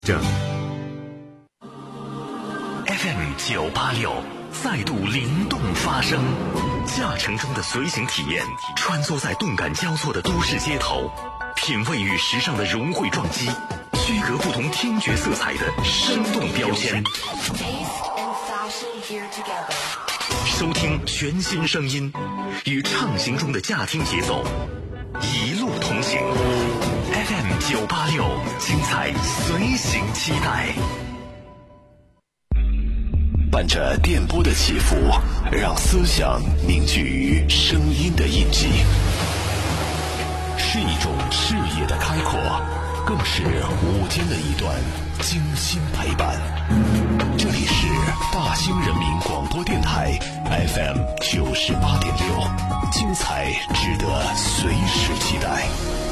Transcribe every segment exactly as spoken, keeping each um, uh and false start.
这 F M 九八六再度灵动发声，驾乘中的随行体验，穿梭在动感交错的都市街头，品味与时尚的融汇撞击，区隔不同听觉色彩的生动标签。收听全新声音，与畅行中的驾听节奏，一路同行。F M 九八六，精彩随行期待。 伴着电波的起伏，让思想凝聚于声音的印记，是一种视野的开阔，更是午间的一段精心陪伴。这里是大兴人民广播电台 F M 九十八点六，精彩值得随时期待。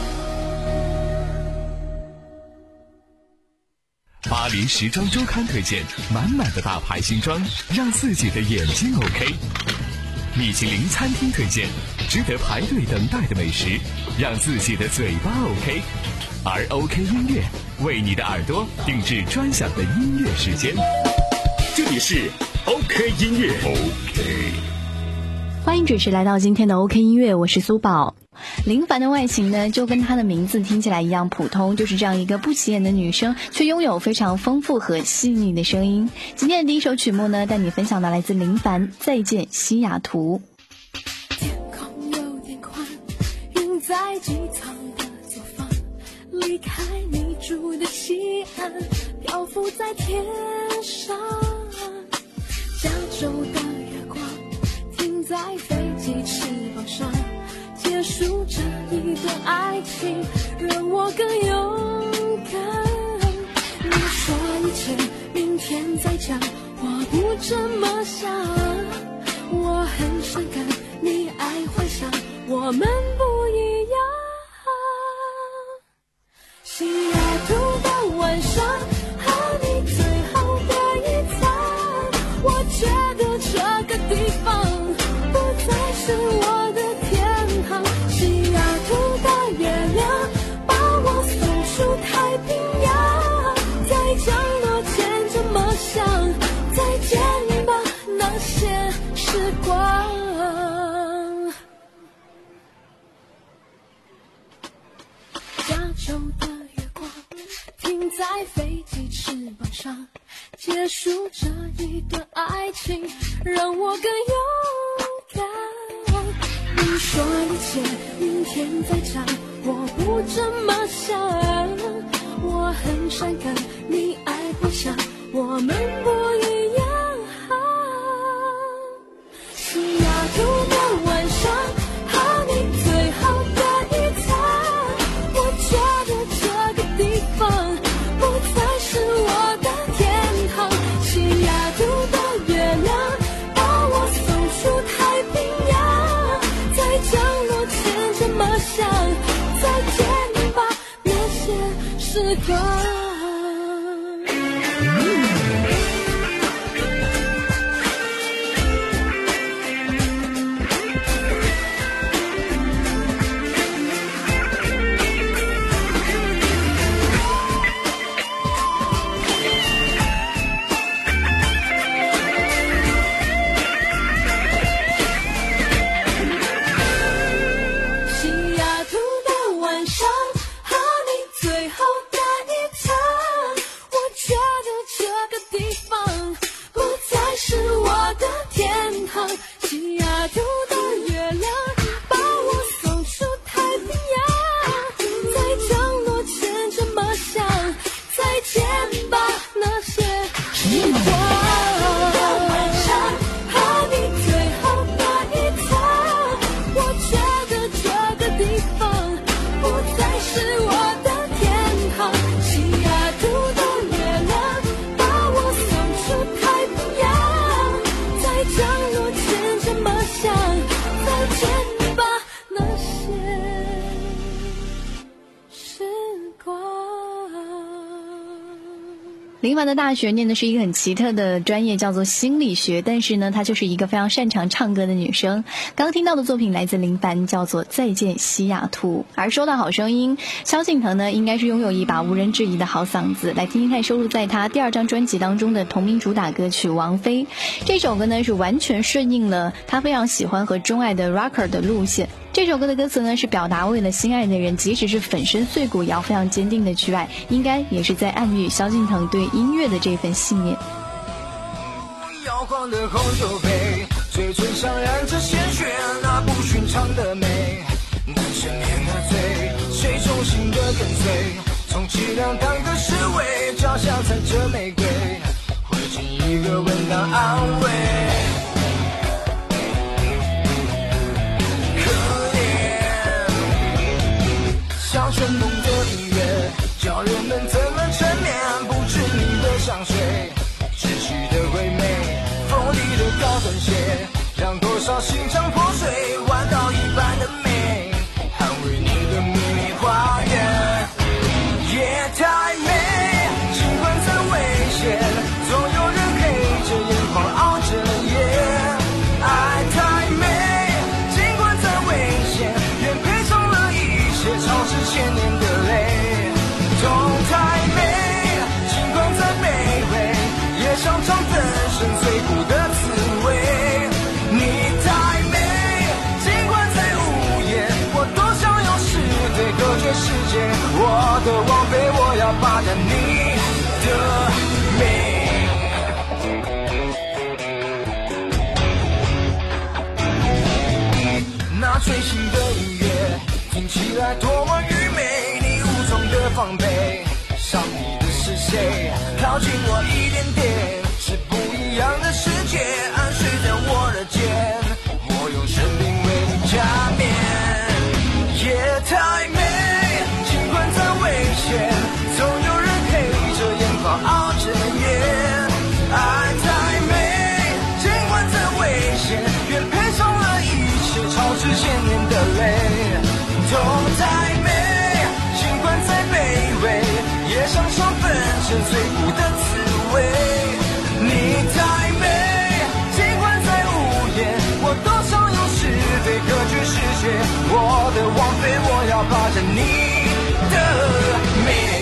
巴黎时装周刊推荐满满的大牌新装，让自己的眼睛 OK。米其林餐厅推荐值得排队等待的美食，让自己的嘴巴 OK。而 OK 音乐为你的耳朵定制专享的音乐时间。这里是 OK 音乐 OK。 欢迎准时来到今天的 OK 音乐，我是苏宝。林凡的外形呢，就跟她的名字听起来一样普通，就是这样一个不起眼的女生，却拥有非常丰富和细腻的声音。今天的第一首曲目呢，带你分享的来自林凡《再见西雅图》。 天空有点宽，云在机场的左方，离开你住的西岸，漂浮在天上。加州的月光停在飞机翅膀上，结束这一段爱情，让我更勇敢。你说一切明天再讲，我不这么想。我很伤感，你爱幻想，我们不一样。西雅图的晚上，和你最后的一餐，我觉得这个地方不再是我的天堂。西雅图的月亮把我送出太平洋，在降落前这么想，再见吧那些时光。加州的月光停在飞机翅膀上，结束这一段爱情，让我更勇敢。你说一切明天再讲，我不这么想。我很伤感，你爱幻想，我们不一样。西雅图的晚上，和你最后的一餐，我觉得这个地方不再是我的天堂。西雅图的月亮把我送出太平洋，在降落前这么想，再见吧那些时光。西雅图的晚上，和你最后的一餐， 林凡的大学念的是一个很奇特的专业，叫做心理学，但是呢她就是一个非常擅长唱歌的女生。刚听到的作品来自林凡，叫做再见西雅图。而说到好声音，萧敬腾呢应该是拥有一把无人置疑的好嗓子，来听听看收录在他第二张专辑当中的同名主打歌曲《王妃》。这首歌呢是完全顺应了他非常喜欢和钟爱的 rocker 的路线。这首歌的歌词呢是表达为了心爱的人，即使是粉身碎骨也要非常坚定的去爱，应该也是在暗喻萧敬腾对音乐的这份信念。 摇晃的红酒杯，嘴唇上染着鲜血，那不寻常的美，难赦免的罪，谁忠心的跟随，充其量当个侍卫，脚下踩着玫瑰，会尽一个吻当安慰。像旋风的音乐，叫人们怎么沉眠，不知名的香水，窒息的唯美，锋利的高跟鞋，让多少心肠破碎，弯刀一般的美，捍卫你的秘密花园。夜太美，尽管再危险，总有人黑着眼眶熬着夜。爱太美，尽管再危险，愿赔偿了一切，超支千年的泪。痛太美，尽管再卑微，也想尝粉身碎骨的滋味。你太美，尽管再无言，我多想用诗对隔绝世界。我的王妃，我要霸占你的美。那吹熄的音乐听起来多么愚昧，你无从的防备，上你的是谁？靠近我一点点，是不一样的世界，安睡在我的肩，我用生命为你加冕。夜太美，尽管再危险，总有人黑着眼眶熬着夜。爱太美，尽管再危险，愿赔偿了一切，超支千年的泪。痛太美，尽管再卑微，也想尝粉身碎骨的滋味。你太美，尽管再无言，我多想用是非隔绝世界。我的王妃，我要霸占你的美。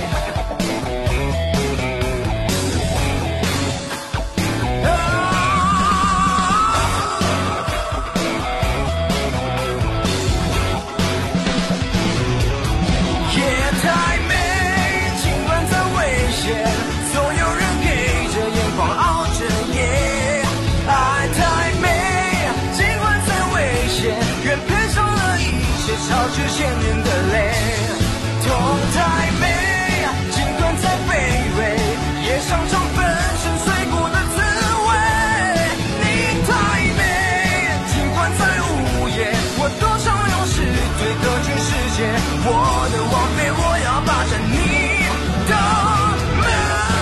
超支千年的泪，痛太美，尽管再卑微，也想尝粉身碎骨的滋味。你太美，尽管再无言，我多想用诗对隔绝世界。我的王妃，我要霸占你的美。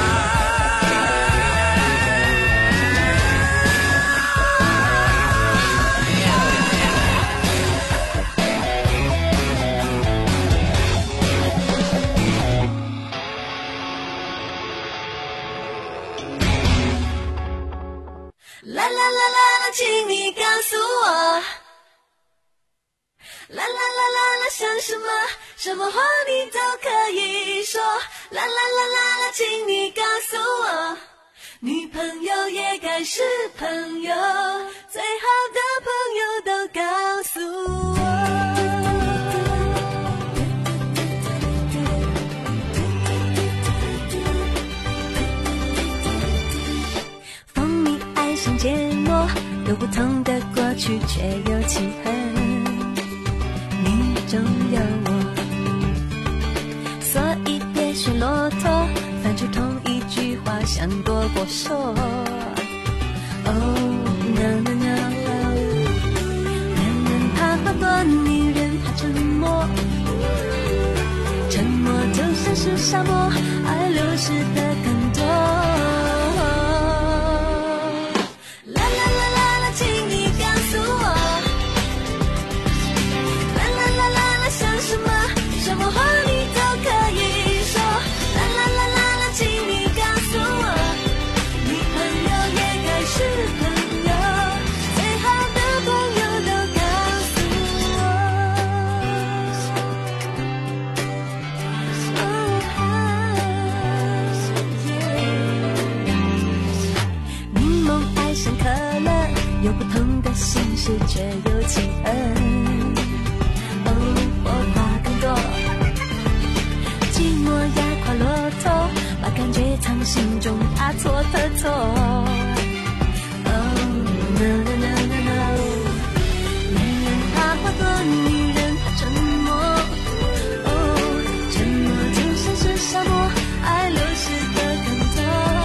啦啦啦啦啦，请你告诉我，啦啦啦啦啦，想什么？什么话你都可以说。啦啦啦啦啦，请你告诉我，女朋友也该是朋友，最好的朋友都告诉我。芥末有不同的过去，却有契合。你中有我，所以别学骆驼，翻出同一句话，像躲过说。哦 no no no， 男人怕话多，女人怕沉默，沉默就像是沙漠，爱流失的更多。什么话你都可以说，啦啦啦啦啦，请你告有不同的形式，却有情恩。哦，我怕更多，寂寞压垮骆驼，把感觉藏心中，大错特错。哦 ，no no no no no， 男人怕话多，女人怕沉默。哦，沉默就像是沙漠，爱流失的更多。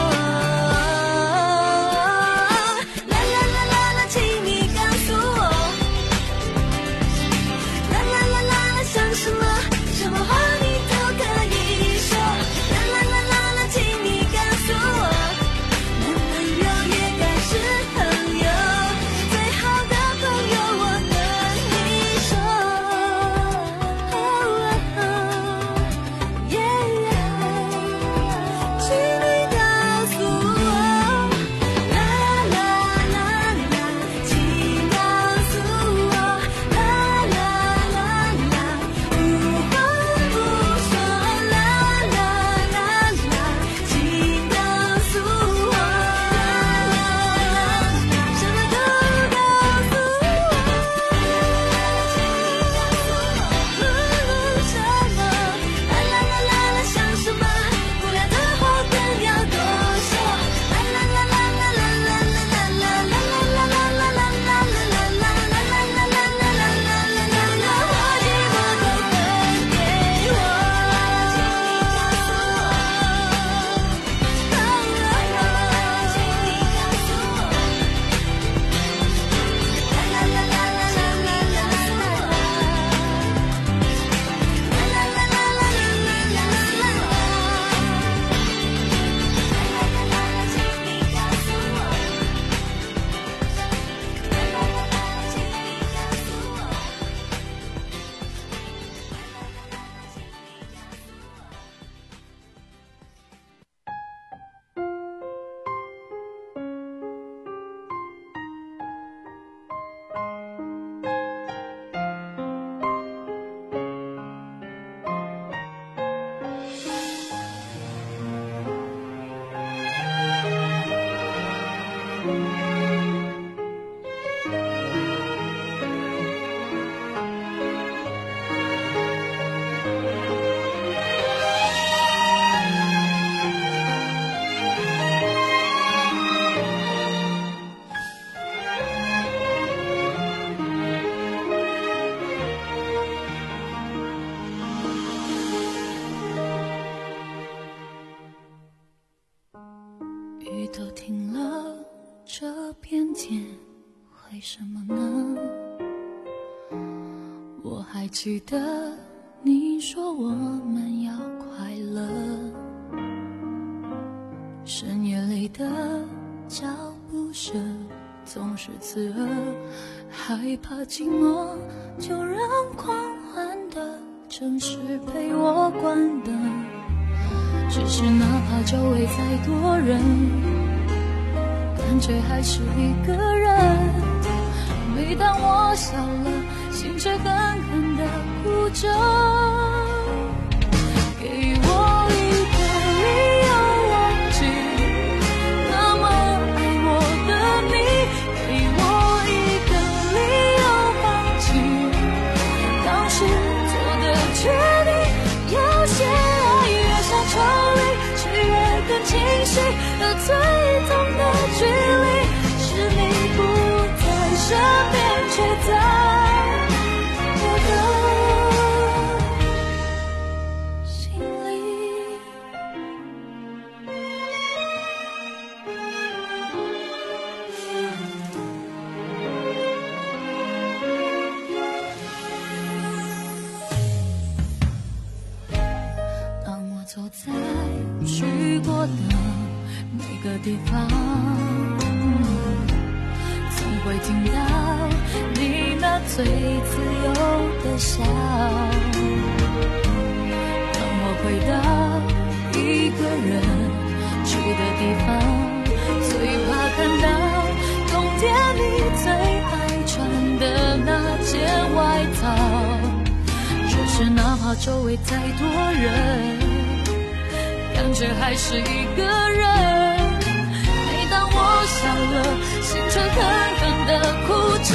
雨都停了，这片天为什么呢？我还记得你说我们要快乐，深夜里的脚步声总是刺耳，害怕寂寞就让狂欢的城市陪我关灯。只是哪怕周围再多人，感觉还是一个人。每当我笑了，心却狠狠地哭着。给我一个理由忘记那么爱我的你，给我一个理由放弃当时做的决定。有些爱越想抽离，却越更清晰，而最痛的距离是你不在身边，却在我的心里。当我走在去过的每个地方，总会听到你那最自由的笑。当我回到一个人住的地方，最怕看到冬天你最爱穿的那件外套。只是哪怕周围再多人，感觉还是一个人。每当我笑了， 青春狠狠的哭着。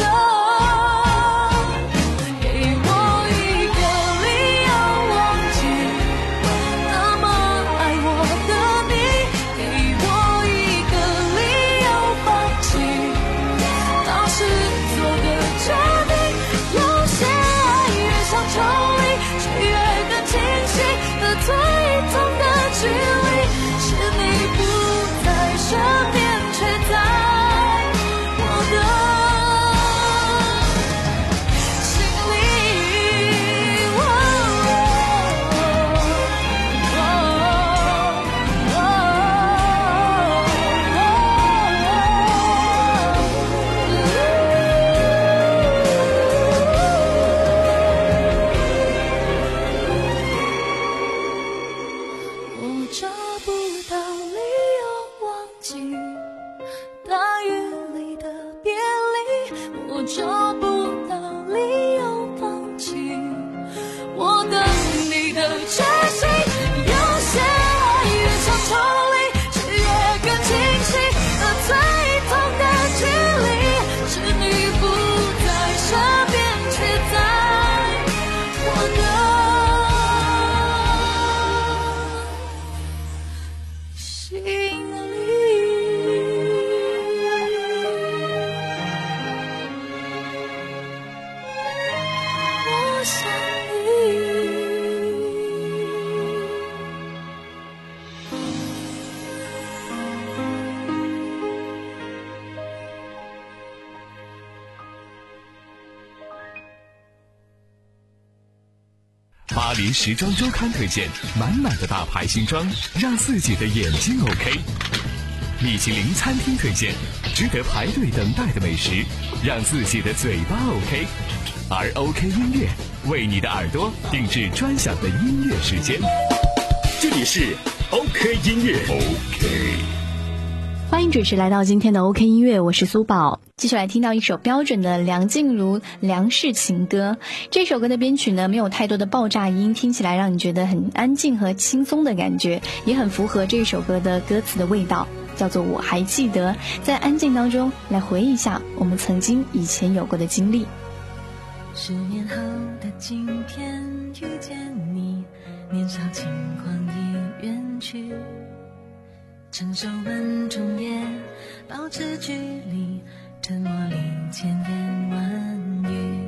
巴黎时装周刊推荐满满的大牌新装，让自己的眼睛 OK。米其林餐厅推荐值得排队等待的美食，让自己的嘴巴 OK。而 OK 音乐为你的耳朵定制专享的音乐时间。 这里是 OK 音乐 OK。 欢迎准时来到今天的 OK 音乐，我是苏宝。继续来听到一首标准的梁静茹梁氏情歌。这首歌的编曲呢，没有太多的爆炸音，听起来让你觉得很安静和轻松的感觉，也很符合这首歌的歌词的味道，叫做我还记得。在安静当中来回忆一下我们曾经以前有过的经历。 十年后的今天遇见你，年少轻狂已远去，承受稳重也保持距离，沉默里千言万语。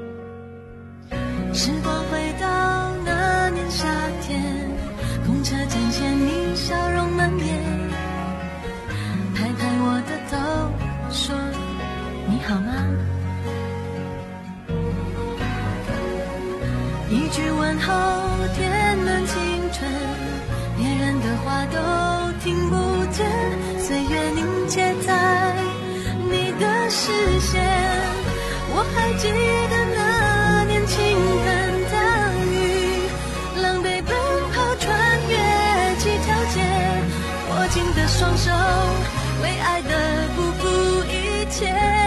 时光回到那年夏天，公车站前你笑容满面，拍拍我的头说你好吗，一句问候填满青春，别人的话都听不见，岁月凝结在你的视线。我还记得那年倾盆大雨，狼狈奔跑穿越几条街，握紧的双手为爱的不顾一切。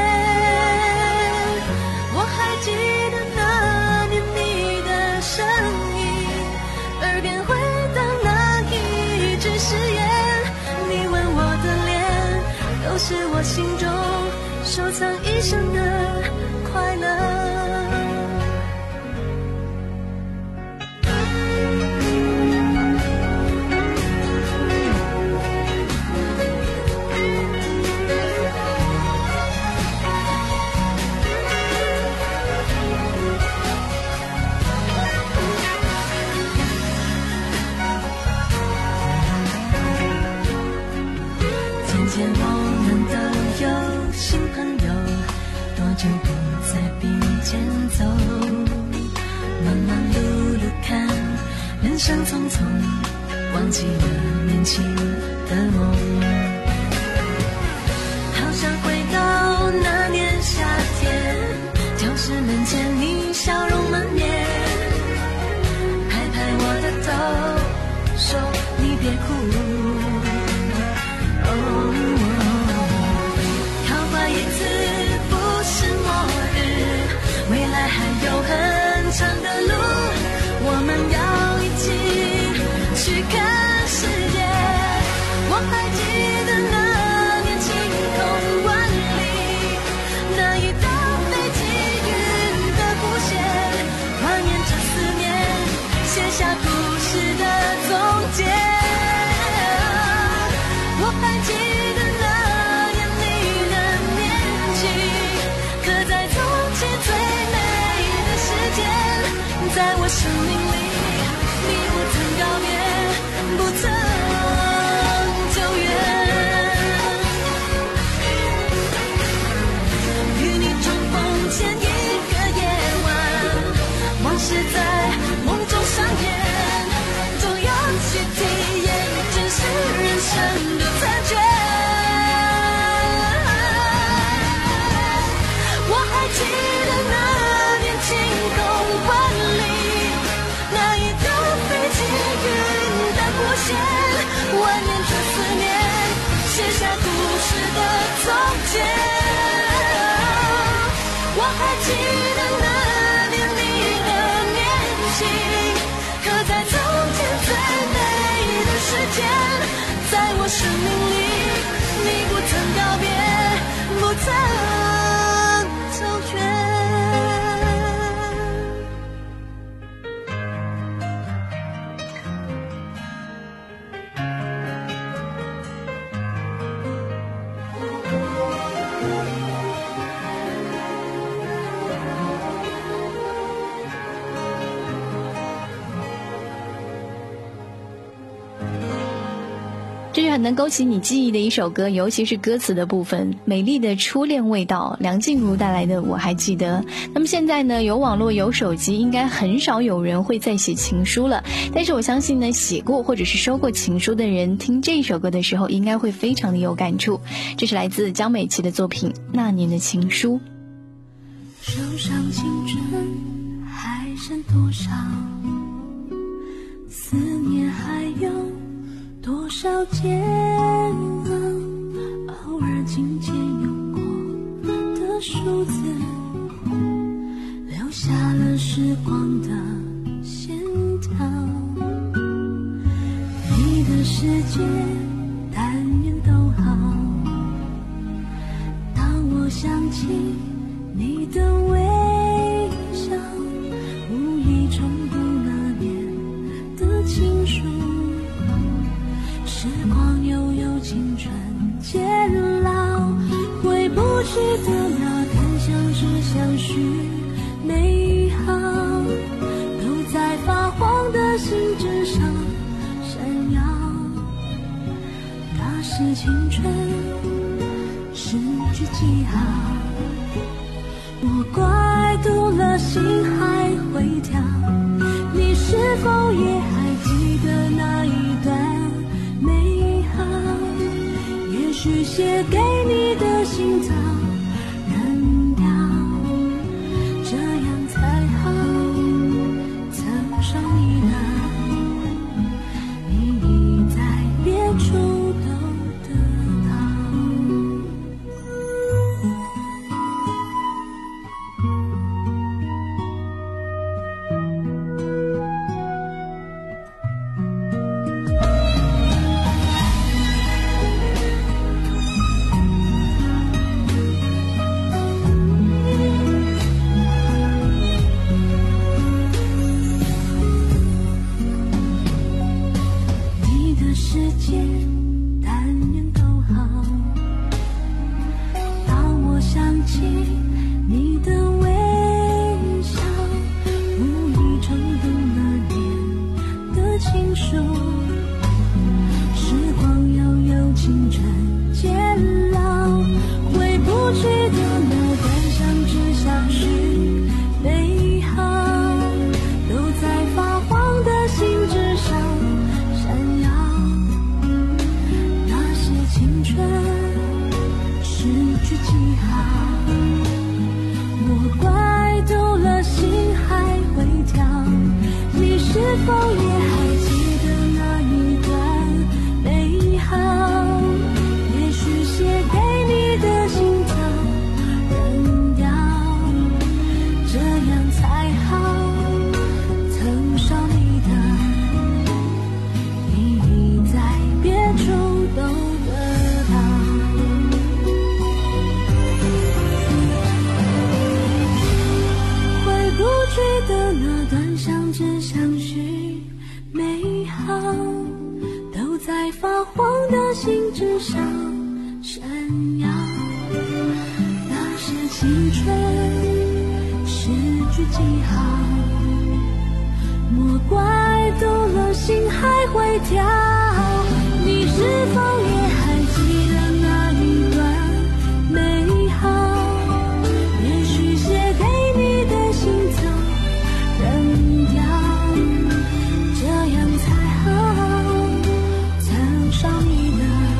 我还记得那年你的声音，耳边回荡那一句誓言，你吻我的脸，都是我心中收藏一生的快乐。渐渐我们都有新朋友，多久不再并肩走，忙忙碌碌看人生匆匆，忘记了年轻的梦。好想回到那年夏天，教室门前你笑容满面，拍拍我的头说你别哭，桃花一次不是末日，未来还有很长的路，我们要一起去看世界。我还记的残缺。我还记得那年晴空万里，那一道飞机云淡波线，蜿蜒着思念，写下故事的从前。我还记得那年你的年轻，刻在从前最美的时间，在我生命里，你不曾告别，不曾走远。 这是很能勾起你记忆的一首歌，尤其是歌词的部分，美丽的初恋味道，梁静茹带来的我还记得。那么现在呢，有网络有手机，应该很少有人会再写情书了，但是我相信呢，写过或者是收过情书的人听这首歌的时候应该会非常的有感触。这是来自江美琪的作品《那年的情书》。 手上青春还剩多少，思念还有多少煎熬，偶尔琴键用过的数字，留下了时光的线条。你的世界但愿都好，当我想起你的微笑，无意重读那年的情书，时光悠悠，青春渐老，回不去的那段相知相许美好，都在发黄的信纸上闪耀。那是青春失去记号，我怪读了心还会跳，你是否也还记得那一段美好？也许写给你的信早扔掉，这样才好，曾伤你的你已在别处都得到。 这样才好，曾伤你的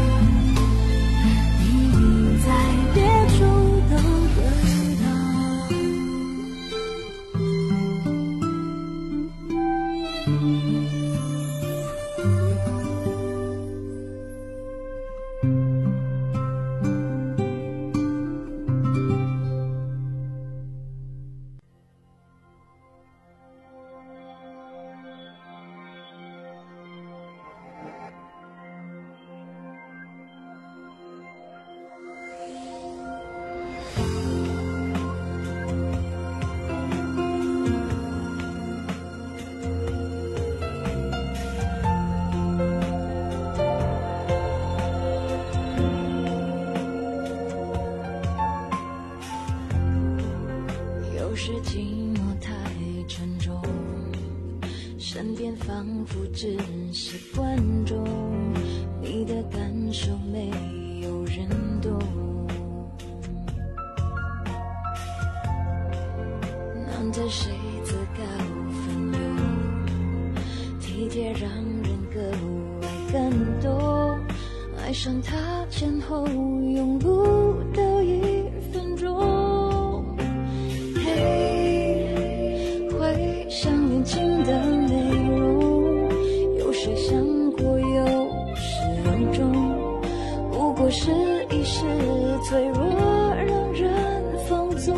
只是观众，你的感受没有人懂。难得谁自告奋勇，体贴让人格外感动，爱上他前后用不到一分钟。嘿，会想年轻的内容，有谁想过有始有终，不过是一时脆弱让人放纵。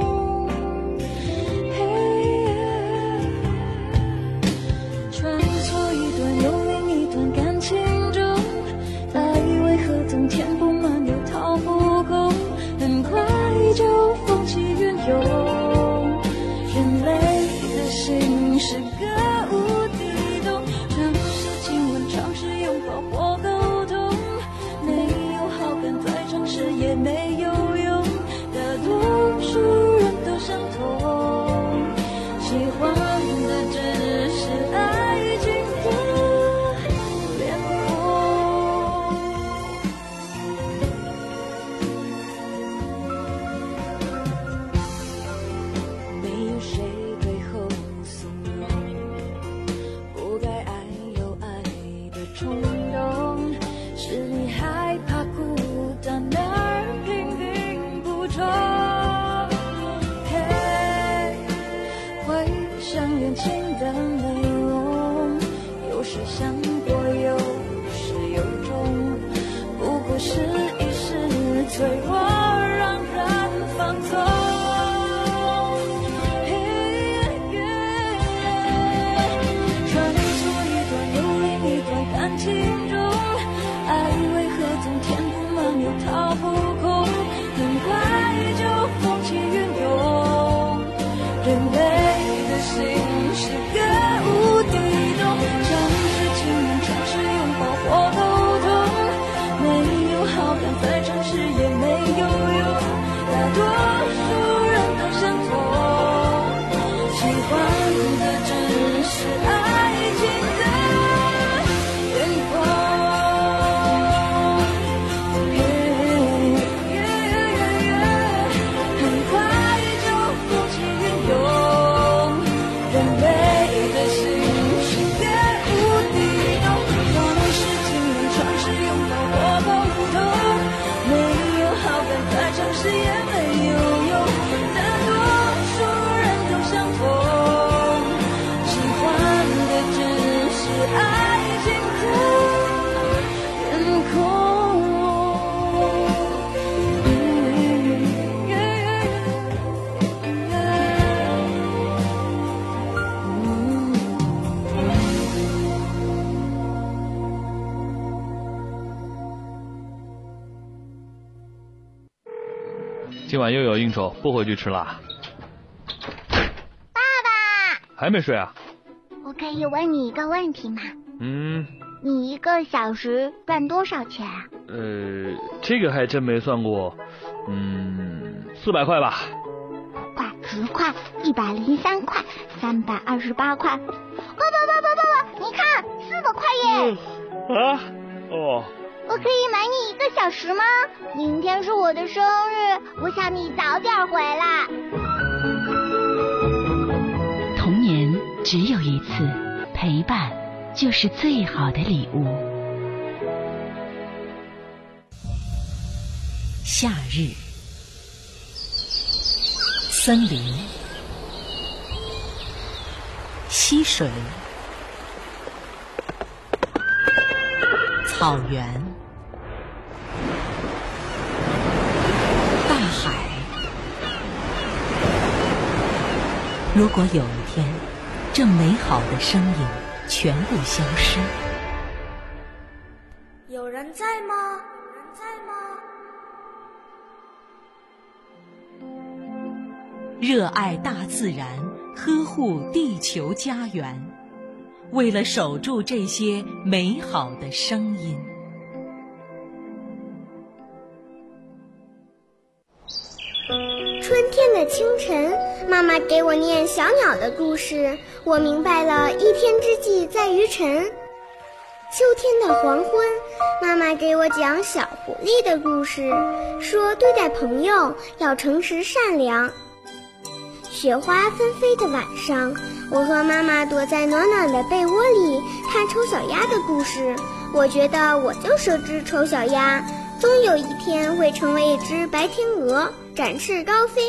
穿梭一段又另一段感情中，爱为何总填不满又掏不空，很快就风起云涌。人类的心是个无底洞，尝试亲吻，尝试拥抱或沟通，没有好感再尝试也没有用，大多数人都相同，喜欢的只是爱情的脸孔。没有谁最后怂恿，不该爱有爱的冲动，是你害怕孤单而拼命补充。嘿，会想年轻的内容，有谁想过有始有终，不过是一时脆弱让人放纵。穿梭一段又另一段感情中，爱为何总填不满又掏不空，很快就风起云涌。人类的心是个无底洞，尝试亲吻，尝试拥抱或沟通，没有好感再尝试也没有用，大多数人都相同，喜欢的只是爱情的脸孔。很快就风起云涌，人类的心是个无底洞，尝试亲吻，尝试拥抱或沟通，没有好感再尝试也没有用，大多数人都相同，喜欢的只是爱情的脸孔。 今晚又有应酬，不回去吃啦。 爸爸， 还没睡啊？ 我可以问你一个问题吗？ 嗯， 你一个小时赚多少钱啊？ 呃，这个还真没算过。嗯，四百块吧。 五块、十块、一百零三块、三百二十八块。爸爸爸爸爸爸，你看，四百块耶！ 啊？哦。 我可以买你一个小时吗？明天是我的生日，我想你早点回来。 童年只有一次，陪伴就是最好的礼物。夏日，森林，溪水，草原，大海。如果有一天，这美好的声音全部消失， 有人在吗？有人在吗？ 热爱大自然，呵护地球家园，为了守住这些美好的声音。 春天的清晨，妈妈给我念小鸟的故事，我明白了一天之计在于晨。秋天的黄昏，妈妈给我讲小狐狸的故事，说对待朋友要诚实善良。雪花纷飞的晚上，我和妈妈躲在暖暖的被窝里看丑小鸭的故事，我觉得我就是只丑小鸭，终有一天会成为一只白天鹅，展翅高飞。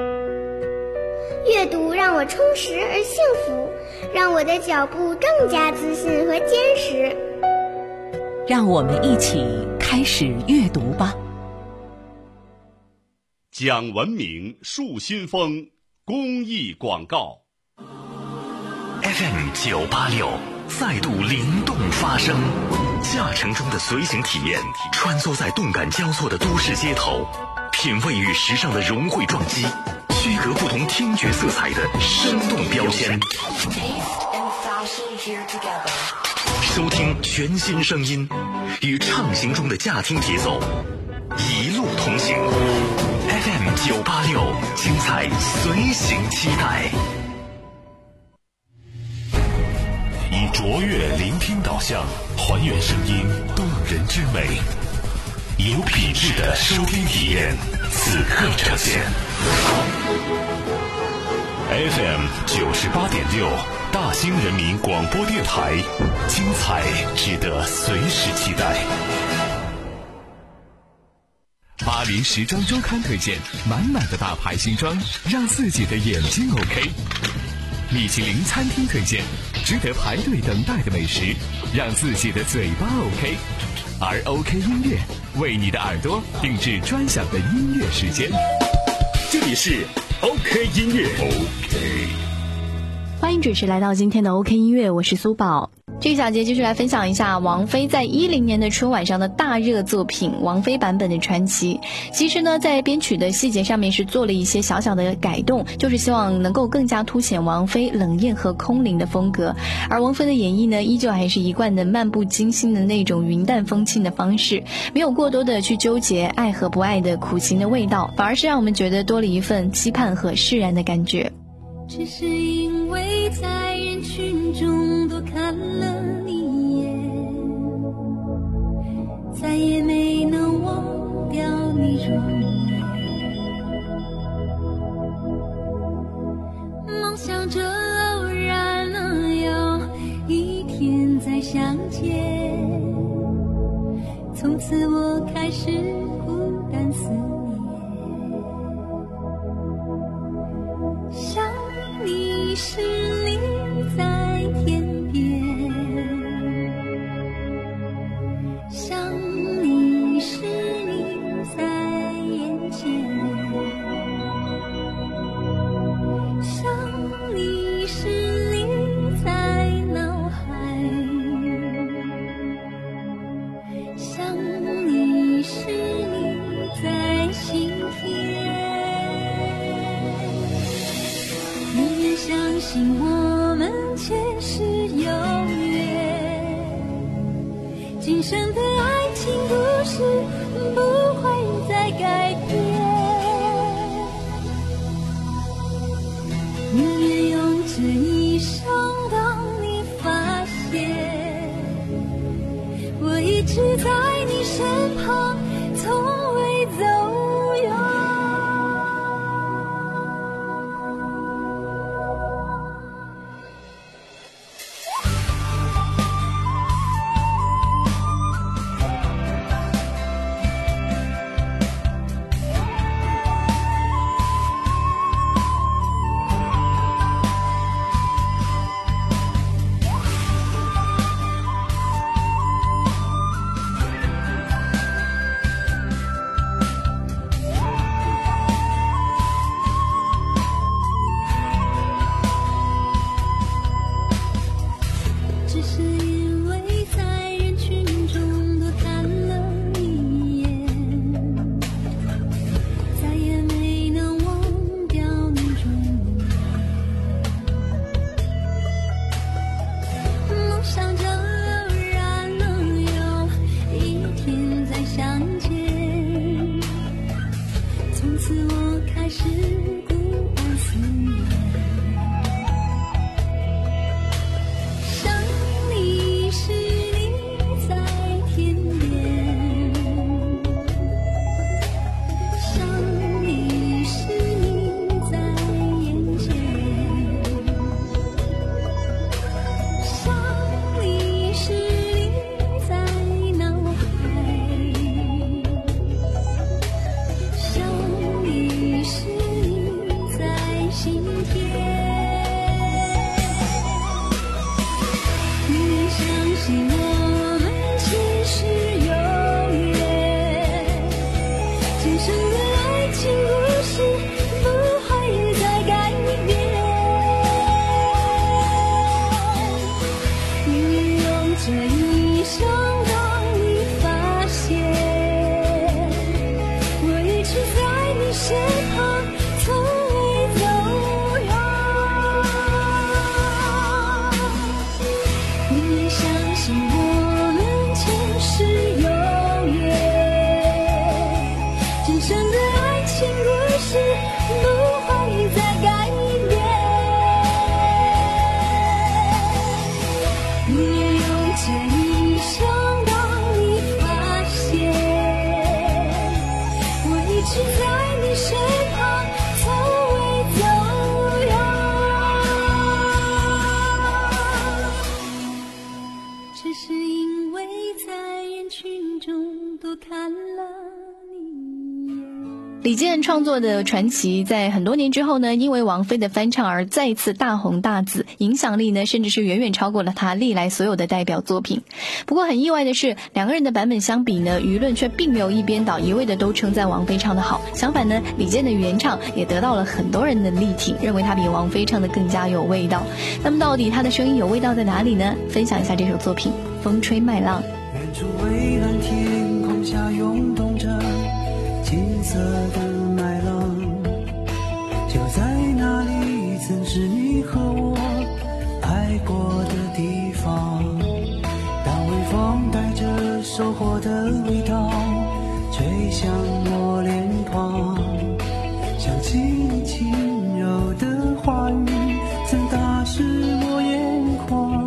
阅读让我充实而幸福，让我的脚步更加自信和坚实。 让我们一起开始阅读吧。 讲文明树新风公益广告。 F M 九八六再度灵动发声，驾乘中的随行体验，穿梭在动感交错的都市街头，品味与时尚的融汇撞击，区隔不同听觉色彩的生动标签。收听全新声音，与畅行中的驾听节奏，一路同行。F M 九八六，精彩随行期待。 以卓越聆听导向，还原声音动人之美，有品质的收听体验，此刻呈现。F M 九十八点六，大兴人民广播电台，精彩值得随时期待。 巴黎时装周刊推荐，满满的大牌新装，让自己的眼睛 OK。米其林餐厅推荐，值得排队等待的美食，让自己的嘴巴 OK。而 OK 音乐为你的耳朵定制专享的音乐时间。 这里是 OK 音乐 OK。 欢迎准时来到今天的 OK 音乐，我是苏宝。这个小节继续来分享一下王菲在一零年的春晚上的大热作品王菲版本的传奇。其实呢，在编曲的细节上面是做了一些小小的改动，就是希望能够更加凸显王菲冷艳和空灵的风格。而王菲的演绎呢，依旧还是一贯的漫不经心的那种云淡风轻的方式，没有过多的去纠结爱和不爱的苦情的味道，反而是让我们觉得多了一份期盼和释然的感觉。 只是因为在人群中多看了你一眼，再也没能忘掉你容颜，梦想着偶然能有一天再相见，从此我开始孤单思念，想你是你在天边，想你是你在眼前，想你是你在脑海，想你是你在心田。相信我们前世有缘，今生的爱情故事不会再改变，宁愿用这一生等你发现，我一直在你身旁，从未走远。 多看了你一眼。 李健创作的传奇在很多年之后呢，因为王菲的翻唱而再次大红大紫，影响力呢甚至是远远超过了他历来所有的代表作品。不过很意外的是，两个人的版本相比呢，舆论却并没有一边倒一味的都称赞王菲唱得好，相反呢，李健的原唱也得到了很多人的力挺，认为他比王菲唱得更加有味道。那么到底他的声音有味道在哪里呢？分享一下这首作品《风吹麦浪》。 远处蔚蓝天空下涌动着金色的麦浪，就在那里曾是你和我爱过的地方。当微风带着收获的味道吹向我脸庞，想起你轻柔的话语曾打湿我眼眶。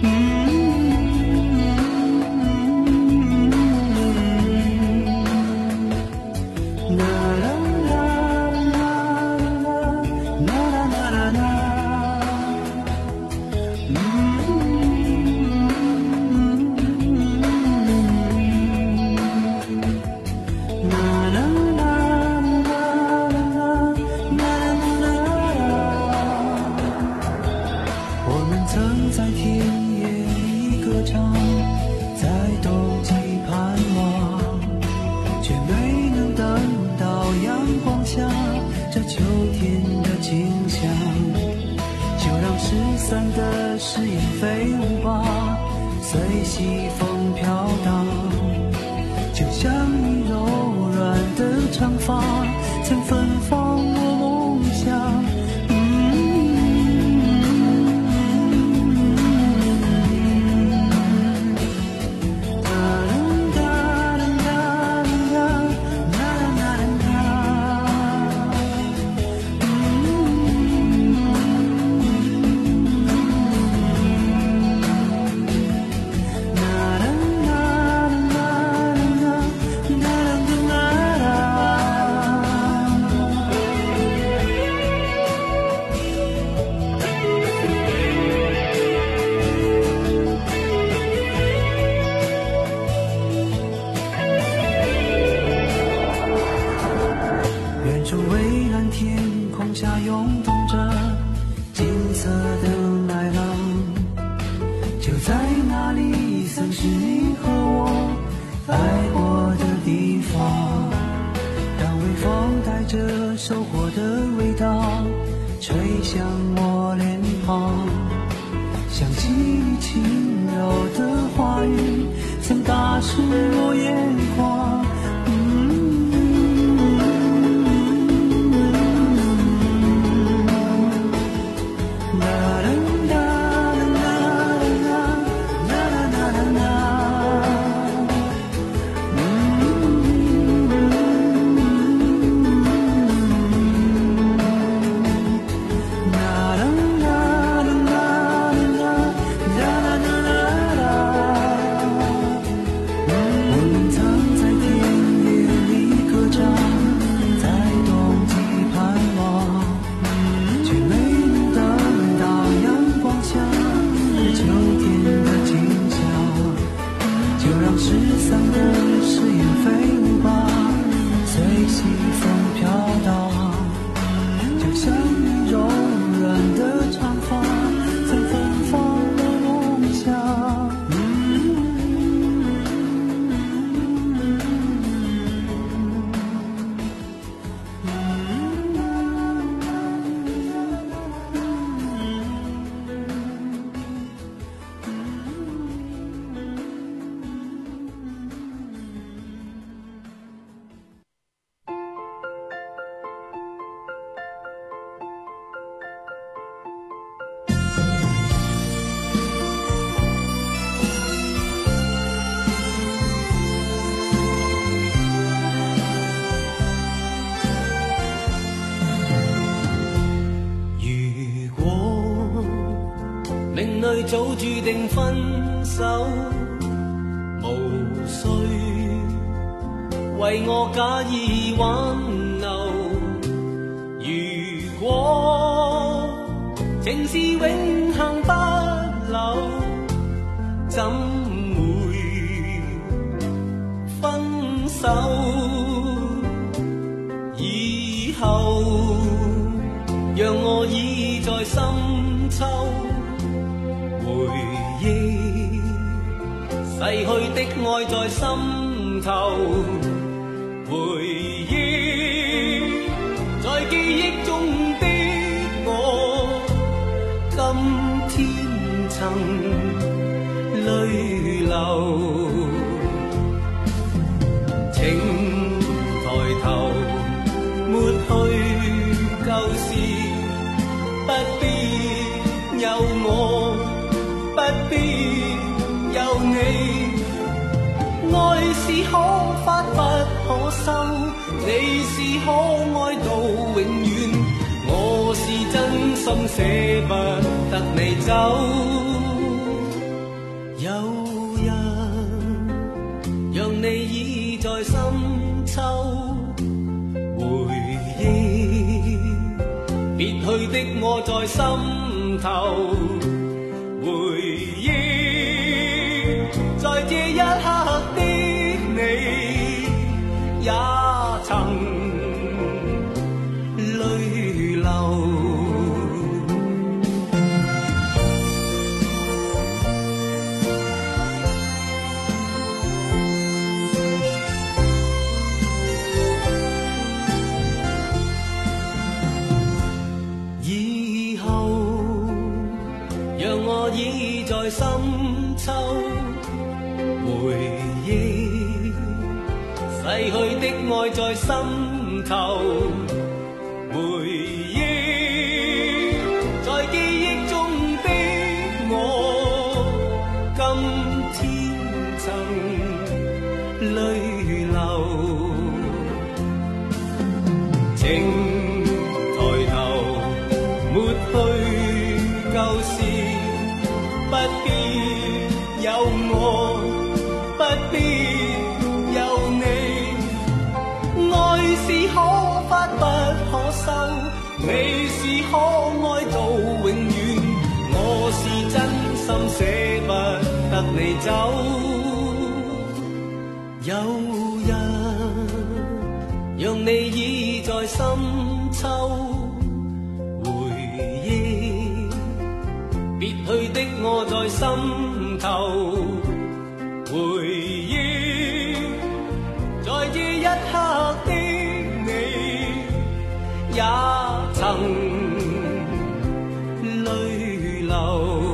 誓言飞舞吧，随西风飘荡，就像你柔软的长发曾芬芳我梦想。收获的味道吹向我脸庞，想起你轻柔的话语曾打湿我眼眶。 早注定分手，無需為我假意挽留。如果情是永恆不朽，怎會分手，以後讓我倚在深秋，回憶逝去的愛在心頭，回憶在記憶中的我，今天曾淚流。請抬頭，抹去舊事，不必有我，不必有你。愛是可發不可收，你是可愛到永遠，我是真心捨不得你走。有人讓你倚在深秋，回憶別去的我在心頭，回憶在這一刻的你也曾淚流。在深秋，回憶逝去的愛在心頭，回憶在記憶中的我，今天曾淚流。請抬頭，抹去舊事，不必有我，不必有你。愛是可發不可收，你是可愛到永遠，我是真心捨不得你走。有人讓你倚在深秋，回憶別去的我在心頭，回憶在這一刻的你也曾淚流。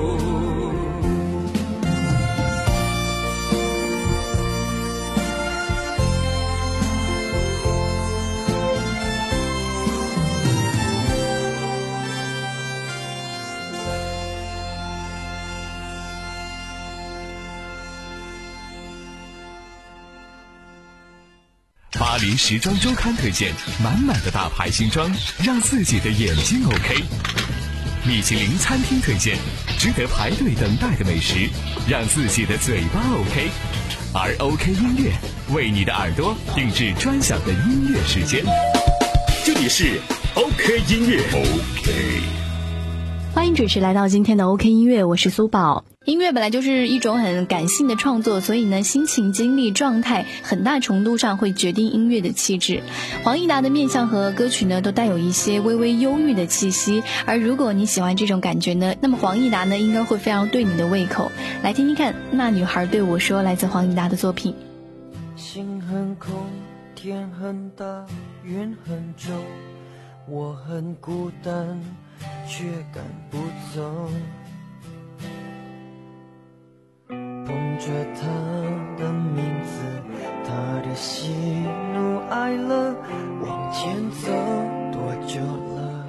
巴黎时装周刊推荐满满的大牌新装，让自己的眼睛 OK。米其林餐厅推荐值得排队等待的美食，让自己的嘴巴 OK。而 OK 音乐为你的耳朵定制专享的音乐时间。 这里是 OK 音乐 OK。 欢迎准时来到今天的 OK 音乐，我是苏宝。音乐本来就是一种很感性的创作，所以呢，心情、经历、状态很大程度上会决定音乐的气质。黄义达的面相和歌曲呢，都带有一些微微忧郁的气息。而如果你喜欢这种感觉呢，那么黄义达呢，应该会非常对你的胃口。来听听看，那女孩对我说，来自黄义达的作品。 心很空，天很大，云很重，我很孤单，却赶不走。捧着他的名字，他的喜怒哀乐，往前走多久了？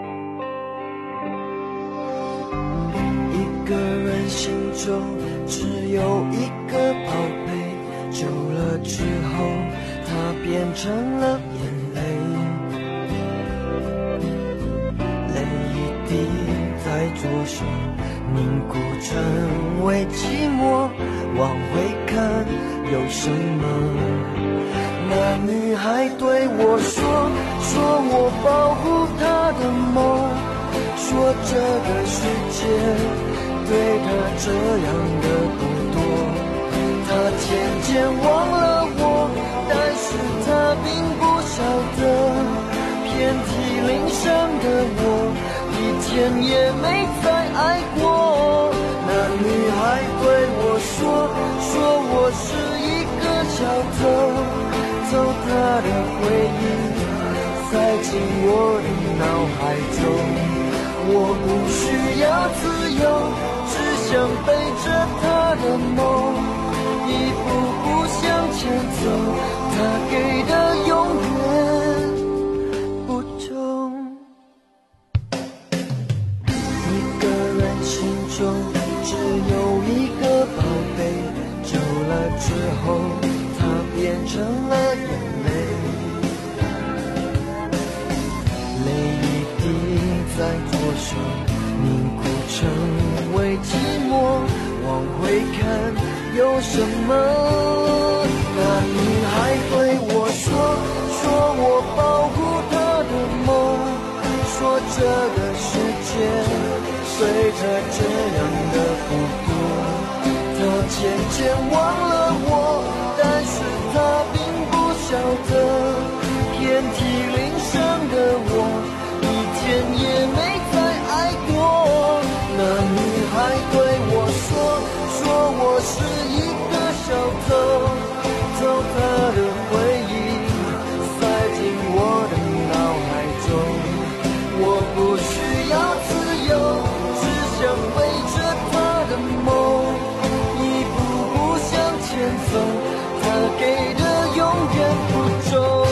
一个人心中只有一个宝贝，久了之后，它变成了眼泪，泪一滴在左手凝固成为寂寞，往回看有什么？那女孩对我说，说我保护她的梦，说这个世界对她这样的不多，她渐渐忘了我，但的我一天也没再爱过。那女孩对我说，说我是一个小偷，偷她的回忆塞进我的脑海中。我不需要自由，只想背着她的梦，一步步向前走，她给的永远不同。一个人心中只有一个宝贝，久了之后它变成了眼泪，泪一滴在左手凝固成为寂寞，往回看有什么？那女孩对我说，说我保护她的梦，说这个世界随着这样的不过，她渐渐忘了我，但是她并不晓得，遍体鳞伤的我一天也没再爱过。那女孩对我说，说我是一个小偷，偷她的回忆塞进我的脑海中。我不需要自由，只想背着她的梦，一步步向前走，她给的永远不重。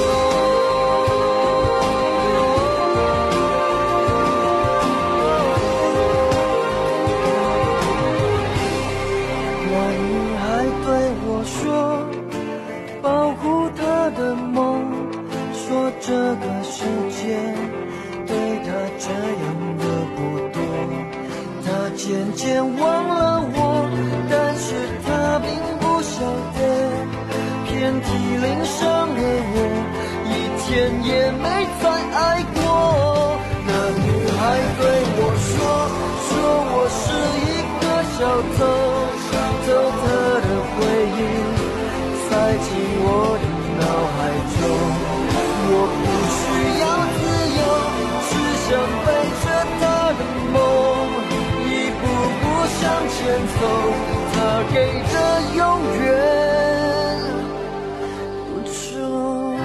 这个世界对他这样的不多，他渐渐忘了我，但是他并不晓得，遍体鳞伤的我一天也没再爱过。那女孩对我说，说我是一个小偷，偷她的回忆塞进我的脑海中。我不需要自由，只想背着她的梦，一步步向前走，她给的永远不重。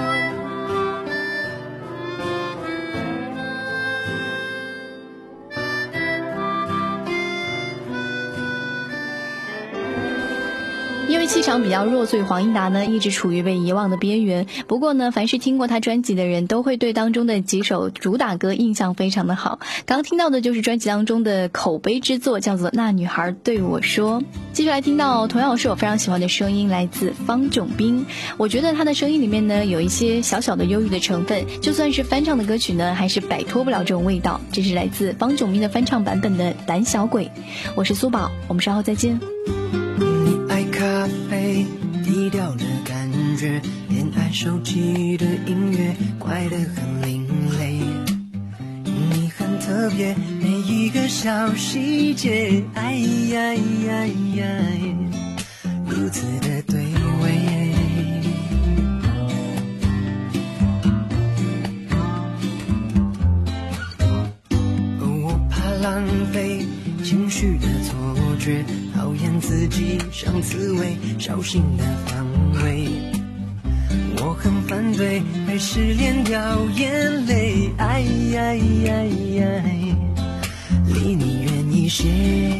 因为气场比较弱，所以黄义达呢一直处于被遗忘的边缘。不过呢，凡是听过他专辑的人都会对当中的几首主打歌印象非常的好。刚听到的就是专辑当中的口碑之作，叫做《那女孩对我说》。接下来听到同样是我非常喜欢的声音，来自方炯斌。我觉得他的声音里面呢有一些小小的忧郁的成分，就算是翻唱的歌曲呢，还是摆脱不了这种味道。这是来自方炯斌的翻唱版本的《胆小鬼》。我是苏宝，我们稍后再见。 咖啡低调的感觉，恋爱手机的音乐怪得很另类，你很特别，每一个小细节，哎呀呀呀，如此的对味。我怕浪费情绪的错觉，讨厌自己像刺猬，小心的防卫。我很反对被失恋掉眼泪，哎呀呀呀，离你远一些。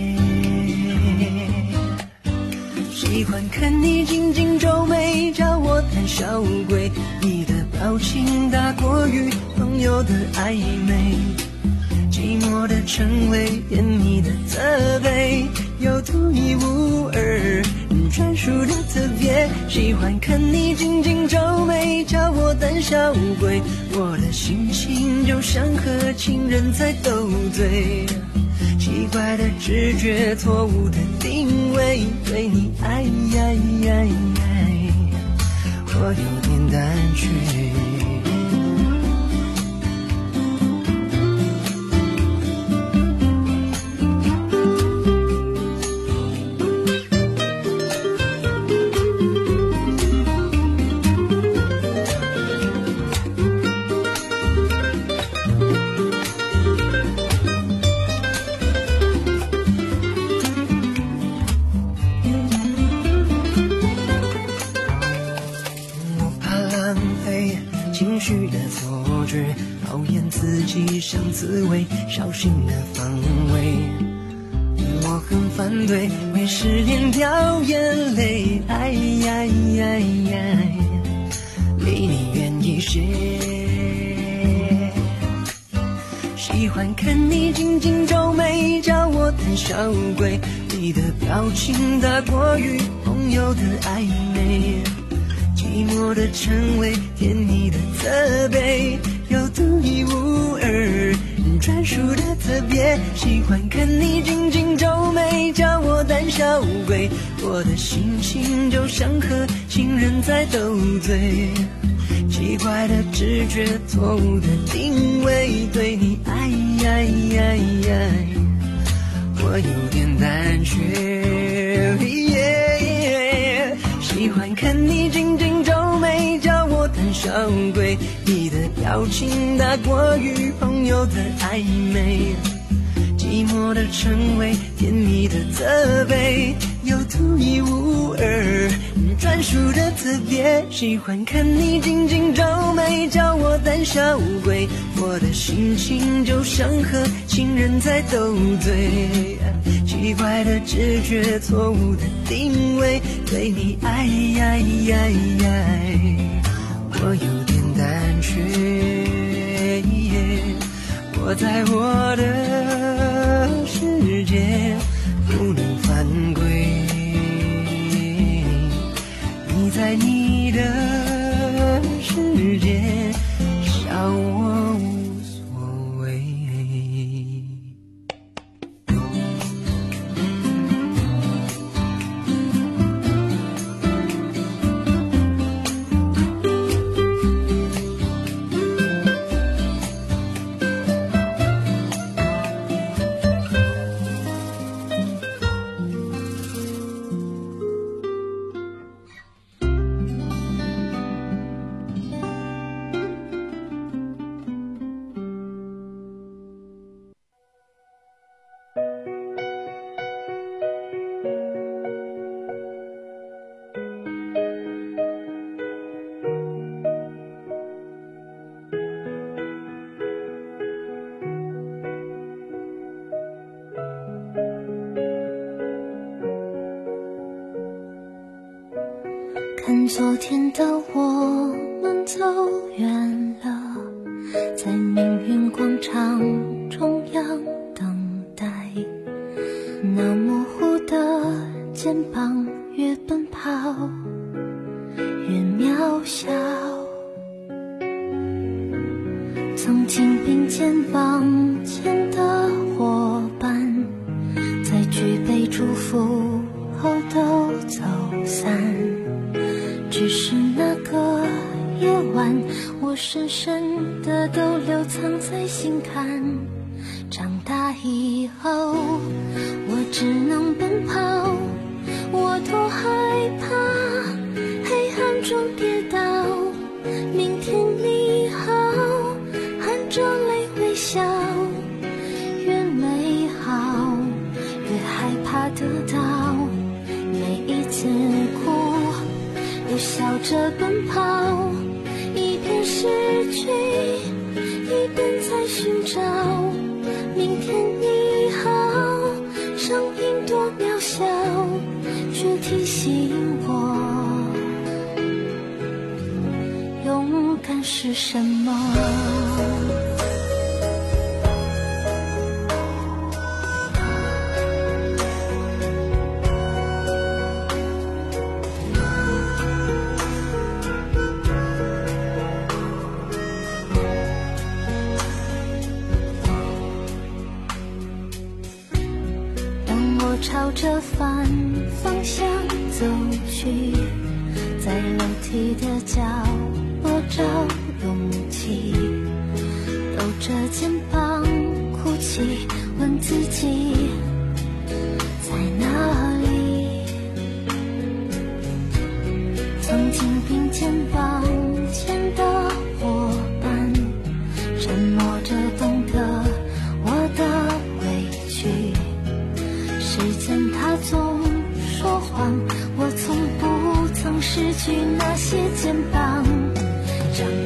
喜欢看你紧紧皱眉，叫我胆小鬼。你的表情大过于朋友的暧昧，寂寞的称谓，甜蜜的责备，有独一无二专属的特别。喜欢看你紧紧皱眉，叫我胆小鬼。我的心情就像和情人在斗嘴，奇怪的直觉，错误的定位，对你爱呀呀呀，我有点胆怯。 味，情绪的错觉，讨厌自己像滋味，小心的防卫。我很反对为失恋掉眼泪，哎呀呀呀，离你远一些。喜欢看你紧紧皱眉，叫我胆小鬼，你的表情大过于朋友的暧昧，寂寞的称谓，甜蜜的责备，有独一无二专属的特别。喜欢看你紧紧皱眉，叫我胆小鬼，我的心情就像和情人在斗嘴，奇怪的直觉，错误的定位，对你爱呀呀呀，我有点胆怯。喜欢看你紧紧皱眉，叫我胆小鬼，你的表情大过于朋友的暧昧，寂寞的称谓，甜蜜的责备，有独一无二专属的特别。喜欢看你紧紧皱眉，叫我胆小鬼，我的心情就像和情人在斗嘴，奇怪的直觉，错误的定位，对你爱呀呀呀，我有点胆怯。我在我的世界不能犯规，你在你的世界笑我无所谓。 看昨天的我们走远了，在命运广场中央等待，那模糊的肩膀越奔跑越渺小，曾经并肩往前的伙伴，在举杯祝福后都走散，只是那个夜晚，我深深的都留藏在心坎。长大以后，我只能奔跑，我多害怕黑暗中跌倒。明天你好，含着泪微笑，越美好越害怕得到，每一次哭又笑着奔跑，一边失去一边在寻找。明天你好，声音多渺小，却提醒我勇敢是什么。朝着反方向走去，在楼梯的角落找勇气，抖着肩膀哭泣，问自己在哪里。曾经并肩往前的伙伴，沉默着懂得我的委屈，时间它总说谎，我从不曾失去那些肩膀。长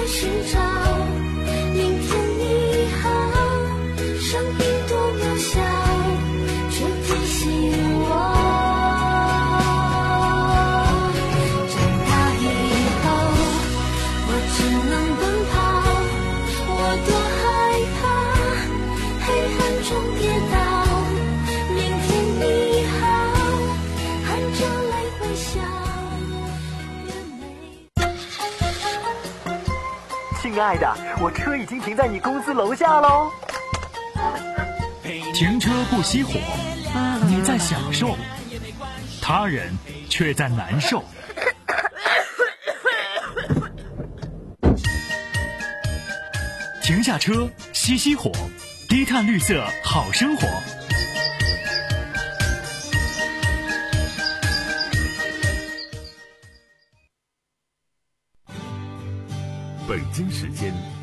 寻找。明天你好，生命多渺小，却提醒我，长大以后我只能奔跑，我多害怕黑暗中跌倒。明天你好，含着泪微笑。 亲爱的，我车已经停在你公司楼下喽。 停车不熄火，你在享受，他人却在难受。停下车，熄熄火，低碳绿色好生活。 北京时间